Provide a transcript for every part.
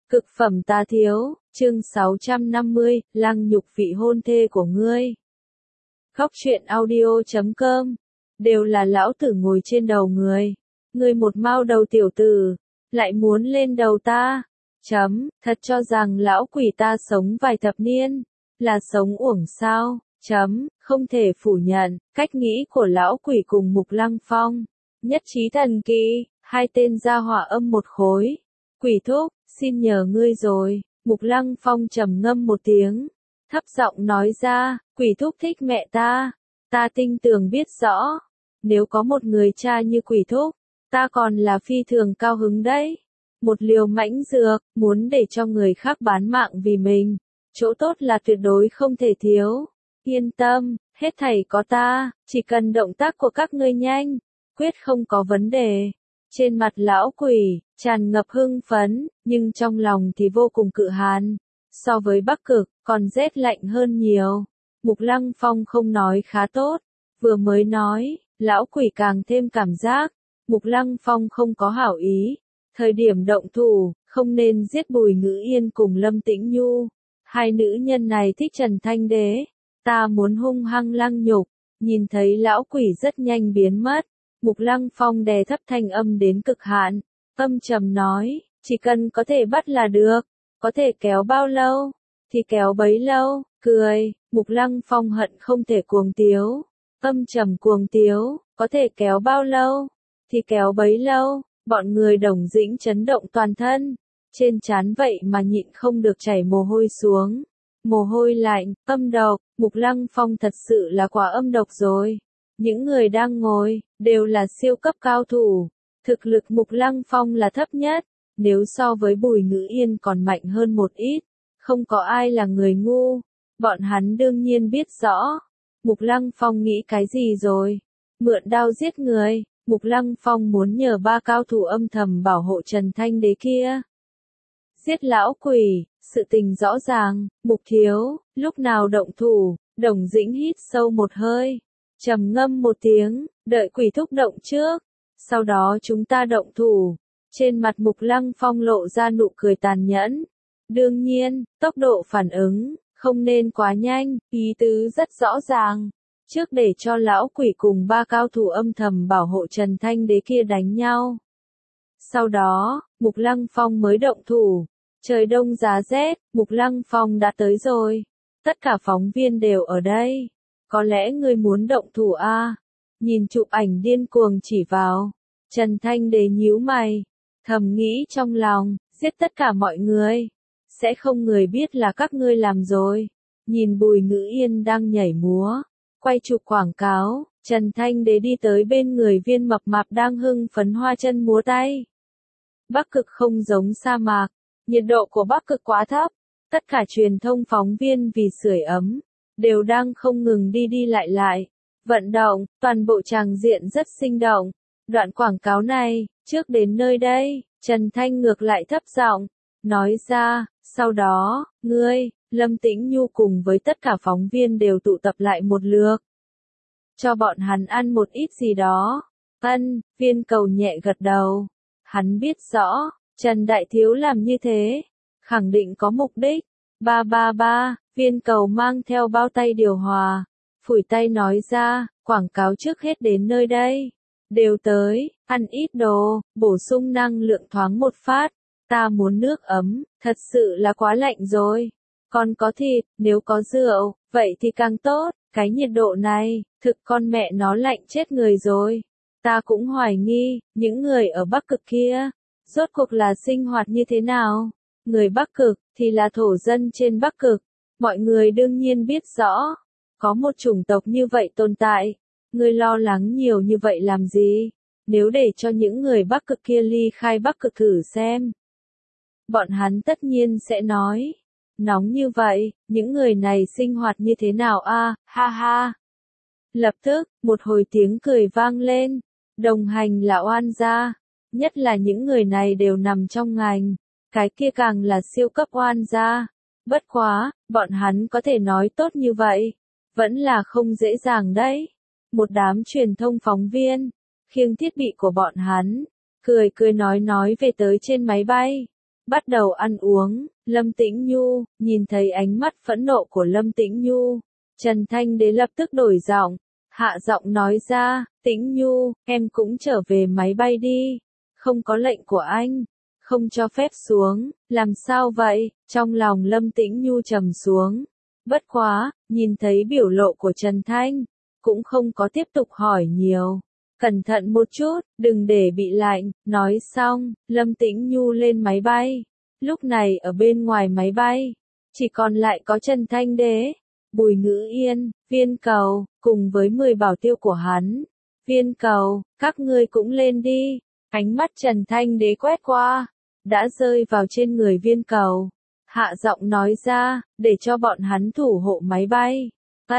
Cực phẩm tá thiếu, chương 650, lăng nhục vị hôn thê của ngươi. Khóc chuyện audio.com. Đều là lão tử ngồi trên đầu người. Ngươi một mao đầu tiểu tử, lại muốn lên đầu ta. Thật cho rằng lão quỷ ta sống vài thập niên, là sống uổng sao. Không thể phủ nhận, cách nghĩ của lão quỷ cùng Mục Lăng Phong. Nhất trí thần kỳ, hai tên gia họa âm một khối. Quỷ thúc, xin nhờ ngươi rồi. Mục Lăng Phong trầm ngâm một tiếng, thấp giọng nói ra, quỷ thúc thích mẹ ta. Ta tinh tường biết rõ, nếu có một người cha như quỷ thúc, ta còn là phi thường cao hứng đấy. Một liều mãnh dược, muốn để cho người khác bán mạng vì mình. Chỗ tốt là tuyệt đối không thể thiếu. Yên tâm, hết thảy có ta, chỉ cần động tác của các ngươi nhanh, quyết không có vấn đề. Trên mặt lão quỷ, tràn ngập hưng phấn, nhưng trong lòng thì vô cùng cự hàn. So với Bắc Cực, còn rét lạnh hơn nhiều. Mục Lăng Phong không nói khá tốt. Vừa mới nói, lão quỷ càng thêm cảm giác. Mục Lăng Phong không có hảo ý. Thời điểm động thủ, không nên giết Bùi Ngữ Yên cùng Lâm Tĩnh Nhu. Hai nữ nhân này thích Trần Thanh Đế. Ta muốn hung hăng lăng nhục. Nhìn thấy lão quỷ rất nhanh biến mất. Mục Lăng Phong đè thấp thanh âm đến cực hạn, âm trầm nói, chỉ cần có thể bắt là được, có thể kéo bao lâu, thì kéo bấy lâu, cười, Mục Lăng Phong hận không thể cuồng tiếu, âm trầm cuồng tiếu, có thể kéo bao lâu, thì kéo bấy lâu, bọn người Đồng Dĩnh chấn động toàn thân, trên trán vậy mà nhịn không được chảy mồ hôi xuống, mồ hôi lạnh, âm độc, Mục Lăng Phong thật sự là quả âm độc rồi. Những người đang ngồi, đều là siêu cấp cao thủ. Thực lực Mục Lăng Phong là thấp nhất, nếu so với Bùi Ngữ Yên còn mạnh hơn một ít. Không có ai là người ngu. Bọn hắn đương nhiên biết rõ. Mục Lăng Phong nghĩ cái gì rồi? Mượn đao giết người. Mục Lăng Phong muốn nhờ ba cao thủ âm thầm bảo hộ Trần Thanh Đế kia. Giết lão quỷ, sự tình rõ ràng. Mục thiếu, lúc nào động thủ? Đồng Dĩnh hít sâu một hơi. Trầm ngâm một tiếng, đợi quỷ thúc động trước, sau đó chúng ta động thủ. Trên mặt Mục Lăng Phong lộ ra nụ cười tàn nhẫn. Đương nhiên, tốc độ phản ứng, không nên quá nhanh, ý tứ rất rõ ràng. Trước để cho lão quỷ cùng ba cao thủ âm thầm bảo hộ Trần Thanh Đế kia đánh nhau. Sau đó, Mục Lăng Phong mới động thủ. Trời đông giá rét, Mục Lăng Phong đã tới rồi. Tất cả phóng viên đều ở đây. Có lẽ ngươi muốn động thủ a? Nhìn chụp ảnh điên cuồng chỉ vào. Trần Thanh Đế nhíu mày, thầm nghĩ trong lòng, giết tất cả mọi người. Sẽ không người biết là các ngươi làm rồi. Nhìn Bùi Ngữ Yên đang nhảy múa, quay chụp quảng cáo, Trần Thanh Đế đi tới bên người viên mập mạp đang hưng phấn hoa chân múa tay. Bắc Cực không giống sa mạc, nhiệt độ của Bắc Cực quá thấp. Tất cả truyền thông phóng viên vì sưởi ấm, đều đang không ngừng đi lại. Vận động, toàn bộ tràng diện rất sinh động. Đoạn quảng cáo này, trước đến nơi đây, Trần Thanh ngược lại thấp giọng, nói ra, sau đó, ngươi, Lâm Tĩnh Nhu cùng với tất cả phóng viên đều tụ tập lại một lượt. Cho bọn hắn ăn một ít gì đó. Viên cầu nhẹ gật đầu. Hắn biết rõ, Trần Đại Thiếu làm như thế, khẳng định có mục đích. Viên cầu mang theo bao tay điều hòa, phủi tay nói ra, quảng cáo trước hết đến nơi đây. Đều tới, ăn ít đồ, bổ sung năng lượng thoáng một phát. Ta muốn nước ấm, thật sự là quá lạnh rồi. Còn có thịt, nếu có rượu, vậy thì càng tốt. Cái nhiệt độ này, thực con mẹ nó lạnh chết người rồi. Ta cũng hoài nghi, những người ở Bắc Cực kia, rốt cuộc là sinh hoạt như thế nào? Người Bắc Cực, thì là thổ dân trên Bắc Cực. Mọi người đương nhiên biết rõ, có một chủng tộc như vậy tồn tại. Ngươi lo lắng nhiều như vậy làm gì? Nếu để cho những người Bắc Cực kia ly khai Bắc Cực thử xem. Bọn hắn tất nhiên sẽ nói, nóng như vậy, những người này sinh hoạt như thế nào a? Ha ha. Lập tức, một hồi tiếng cười vang lên. Đồng hành là oan gia, nhất là những người này đều nằm trong ngành, cái kia càng là siêu cấp oan gia. Bất quá, bọn hắn có thể nói tốt như vậy, vẫn là không dễ dàng đấy. Một đám truyền thông phóng viên, khiêng thiết bị của bọn hắn, cười nói về tới trên máy bay. bắt đầu ăn uống. Lâm Tĩnh Nhu, nhìn thấy ánh mắt phẫn nộ của Lâm Tĩnh Nhu, Trần Thanh Đế lập tức đổi giọng, hạ giọng nói ra, Tĩnh Nhu, em cũng trở về máy bay đi, không có lệnh của anh, không cho phép xuống, làm sao vậy? Trong lòng Lâm Tĩnh Nhu trầm xuống, bất quá, nhìn thấy biểu lộ của Trần Thanh, cũng không có tiếp tục hỏi nhiều. Cẩn thận một chút, đừng để bị lạnh, nói xong, Lâm Tĩnh Nhu lên máy bay. Lúc này ở bên ngoài máy bay, chỉ còn lại có Trần Thanh Đế, Bùi Ngữ Yên, Viên Cầu, cùng với 10 bảo tiêu của hắn. Viên Cầu, các ngươi cũng lên đi. Ánh mắt Trần Thanh Đế quét qua, đã rơi vào trên người Viên Cầu. Hạ giọng nói ra, để cho bọn hắn thủ hộ máy bay.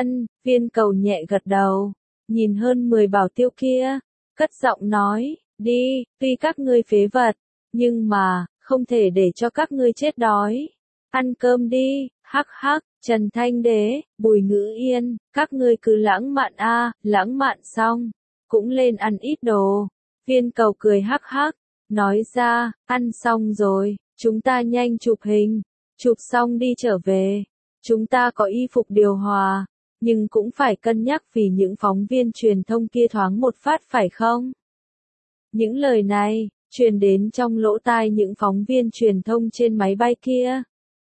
Viên Cầu nhẹ gật đầu, nhìn hơn 10 bảo tiêu kia, cất giọng nói, đi, tuy các ngươi phế vật, nhưng mà, không thể để cho các ngươi chết đói. Ăn cơm đi, hắc hắc, Trần Thanh Đế, Bùi Ngữ Yên, các ngươi cứ lãng mạn a, lãng mạn xong, cũng lên ăn ít đồ. Viên Cầu cười hắc hắc, nói ra, ăn xong rồi, chúng ta nhanh chụp hình, chụp xong đi trở về. Chúng ta có y phục điều hòa, nhưng cũng phải cân nhắc vì những phóng viên truyền thông kia thoáng một phát phải không? Những lời này, truyền đến trong lỗ tai những phóng viên truyền thông trên máy bay kia.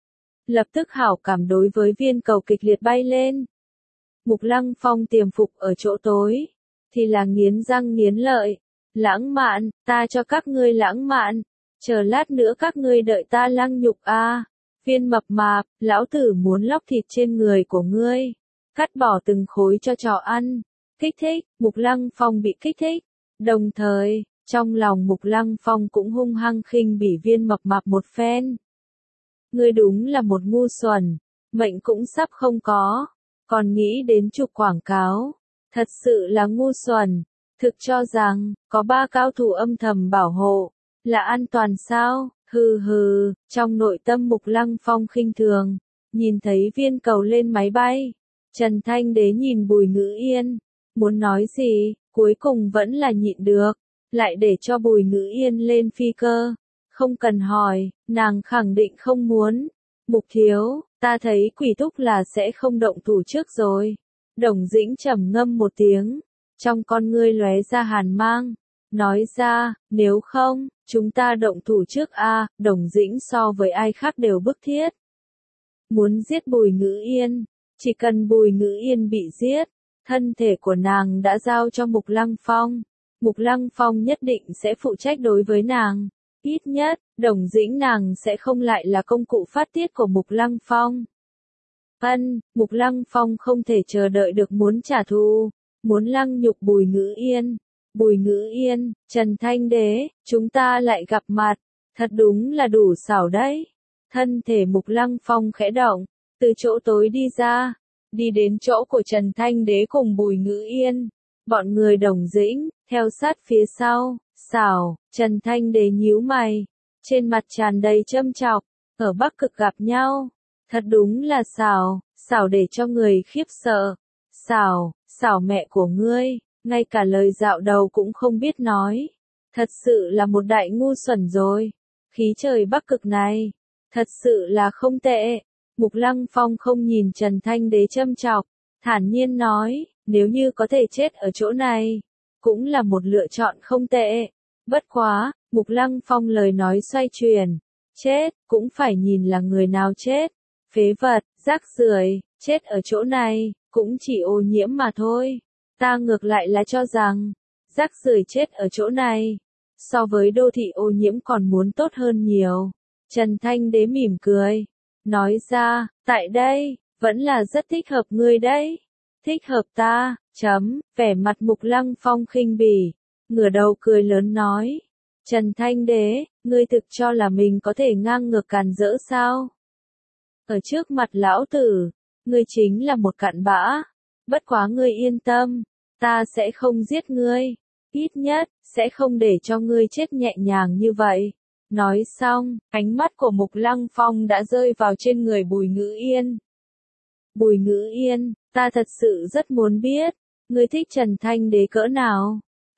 Lập tức hảo cảm đối với Viên Cầu kịch liệt bay lên. Mục Lăng Phong tiềm phục ở chỗ tối, thì là nghiến răng nghiến lợi. Lãng mạn, ta cho các ngươi lãng mạn, chờ lát nữa các ngươi đợi ta lăng nhục a. Viên mập mạp, lão tử muốn lóc thịt trên người của ngươi, cắt bỏ từng khối cho chó ăn. Kích thích, Mục Lăng Phong bị kích thích. Đồng thời, trong lòng Mục Lăng Phong cũng hung hăng khinh bỉ Viên mập mạp một phen. Ngươi đúng là một ngu xuẩn, mệnh cũng sắp không có, còn nghĩ đến chụp quảng cáo, thật sự là ngu xuẩn. Thực cho rằng, có 3 cao thủ âm thầm bảo hộ, là an toàn sao? Hừ hừ, trong nội tâm Mục Lăng Phong khinh thường, nhìn thấy Viên Cầu lên máy bay. Trần Thanh Đế nhìn Bùi Ngữ Yên, muốn nói gì, cuối cùng vẫn là nhịn được, lại để cho Bùi Ngữ Yên lên phi cơ. Không cần hỏi, nàng khẳng định không muốn. Mục thiếu, ta thấy Quỷ Thúc là sẽ không động thủ trước rồi. Đồng Dĩnh trầm ngâm một tiếng, trong con ngươi lóe ra hàn mang, nói ra, nếu không, chúng ta động thủ trước a. Đồng Dĩnh so với ai khác đều bức thiết. Muốn giết Bùi Ngữ Yên, chỉ cần Bùi Ngữ Yên bị giết, thân thể của nàng đã giao cho Mục Lăng Phong. Mục Lăng Phong nhất định sẽ phụ trách đối với nàng. Ít nhất, Đồng Dĩnh nàng sẽ không lại là công cụ phát tiết của Mục Lăng Phong. Mục Lăng Phong không thể chờ đợi được muốn trả thù, muốn lăng nhục Bùi Ngữ Yên. Bùi Ngữ Yên, Trần Thanh Đế, chúng ta lại gặp mặt, thật đúng là đủ xảo đấy. Thân thể Mục Lăng Phong khẽ động, từ chỗ tối đi ra, đi đến chỗ của Trần Thanh Đế cùng Bùi Ngữ Yên. Bọn người Đồng Dĩnh, theo sát phía sau, xảo, Trần Thanh Đế nhíu mày, trên mặt tràn đầy châm chọc, ở Bắc Cực gặp nhau, thật đúng là xảo, xảo để cho người khiếp sợ, xảo, xảo mẹ của ngươi, ngay cả lời dạo đầu cũng không biết nói, thật sự là một đại ngu xuẩn rồi, khí trời Bắc Cực này, thật sự là không tệ. Mục Lăng Phong không nhìn Trần Thanh Đế châm chọc, thản nhiên nói, nếu như có thể chết ở chỗ này, cũng là một lựa chọn không tệ. Bất quá, Mục Lăng Phong lời nói xoay chuyển, chết, cũng phải nhìn là người nào chết. Phế vật, rác rưởi, chết ở chỗ này, cũng chỉ ô nhiễm mà thôi. Ta ngược lại là cho rằng, rác rưởi chết ở chỗ này, so với đô thị ô nhiễm còn muốn tốt hơn nhiều. Trần Thanh Đế mỉm cười, nói ra, tại đây, vẫn là rất thích hợp ngươi đấy. Thích hợp ta, vẻ mặt Mục Lăng Phong khinh bỉ, ngửa đầu cười lớn nói. Trần Thanh Đế, ngươi thực cho là mình có thể ngang ngược càn rỡ sao? Ở trước mặt lão tử, ngươi chính là một cặn bã. Bất quá ngươi yên tâm, ta sẽ không giết ngươi. Ít nhất, sẽ không để cho ngươi chết nhẹ nhàng như vậy. Nói xong, ánh mắt của Mục Lăng Phong đã rơi vào trên người Bùi Ngữ Yên. Bùi Ngữ Yên, ta thật sự rất muốn biết, ngươi thích Trần Thanh Đế cỡ nào?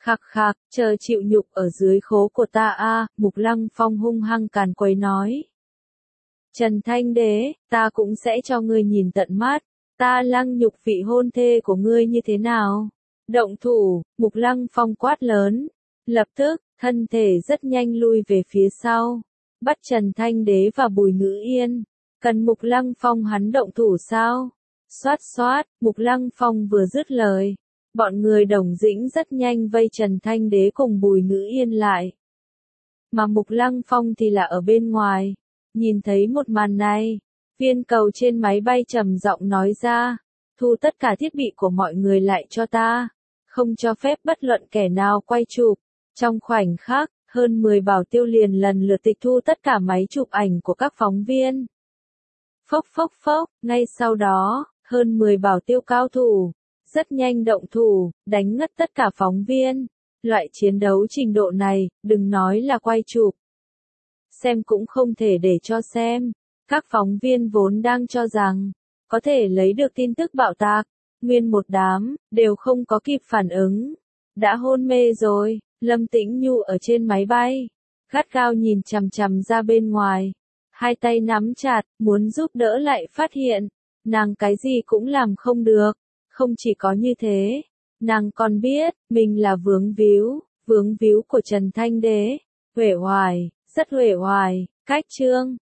Khạc khạc, chờ chịu nhục ở dưới khố của ta a, Mục Lăng Phong hung hăng càn quấy nói. Trần Thanh Đế, ta cũng sẽ cho ngươi nhìn tận mắt, ta Lăng Nhục vị hôn thê của ngươi như thế nào? Động thủ, Mục Lăng Phong quát lớn. Lập tức, thân thể rất nhanh lui về phía sau, bắt Trần Thanh Đế và Bùi Ngữ Yên. Cần Mục Lăng Phong hắn động thủ sao? Xoát xoát, Mục Lăng Phong vừa dứt lời. Bọn người Đồng Dĩnh rất nhanh vây Trần Thanh Đế cùng Bùi Ngữ Yên lại. Mà Mục Lăng Phong thì là ở bên ngoài. Nhìn thấy một màn này, viên cầu trên máy bay trầm giọng nói ra. Thu tất cả thiết bị của mọi người lại cho ta. Không cho phép bất luận kẻ nào quay chụp. Trong khoảnh khắc, hơn 10 bảo tiêu liền lần lượt tịch thu tất cả máy chụp ảnh của các phóng viên. Phốc phốc phốc, ngay sau đó, hơn 10 bảo tiêu cao thủ, rất nhanh động thủ, đánh ngất tất cả phóng viên. Loại chiến đấu trình độ này, đừng nói là quay chụp. Xem cũng không thể để cho xem. Các phóng viên vốn đang cho rằng, có thể lấy được tin tức bạo tạc, nguyên một đám, đều không có kịp phản ứng. Đã hôn mê rồi, Lâm Tĩnh Nhu ở trên máy bay, gắt gao nhìn chằm chằm ra bên ngoài. Hai tay nắm chặt, muốn giúp đỡ lại phát hiện, nàng cái gì cũng làm không được. Không chỉ có như thế, nàng còn biết, mình là vướng víu của Trần Thanh Đế. Uể oải, rất uể oải, cách chương.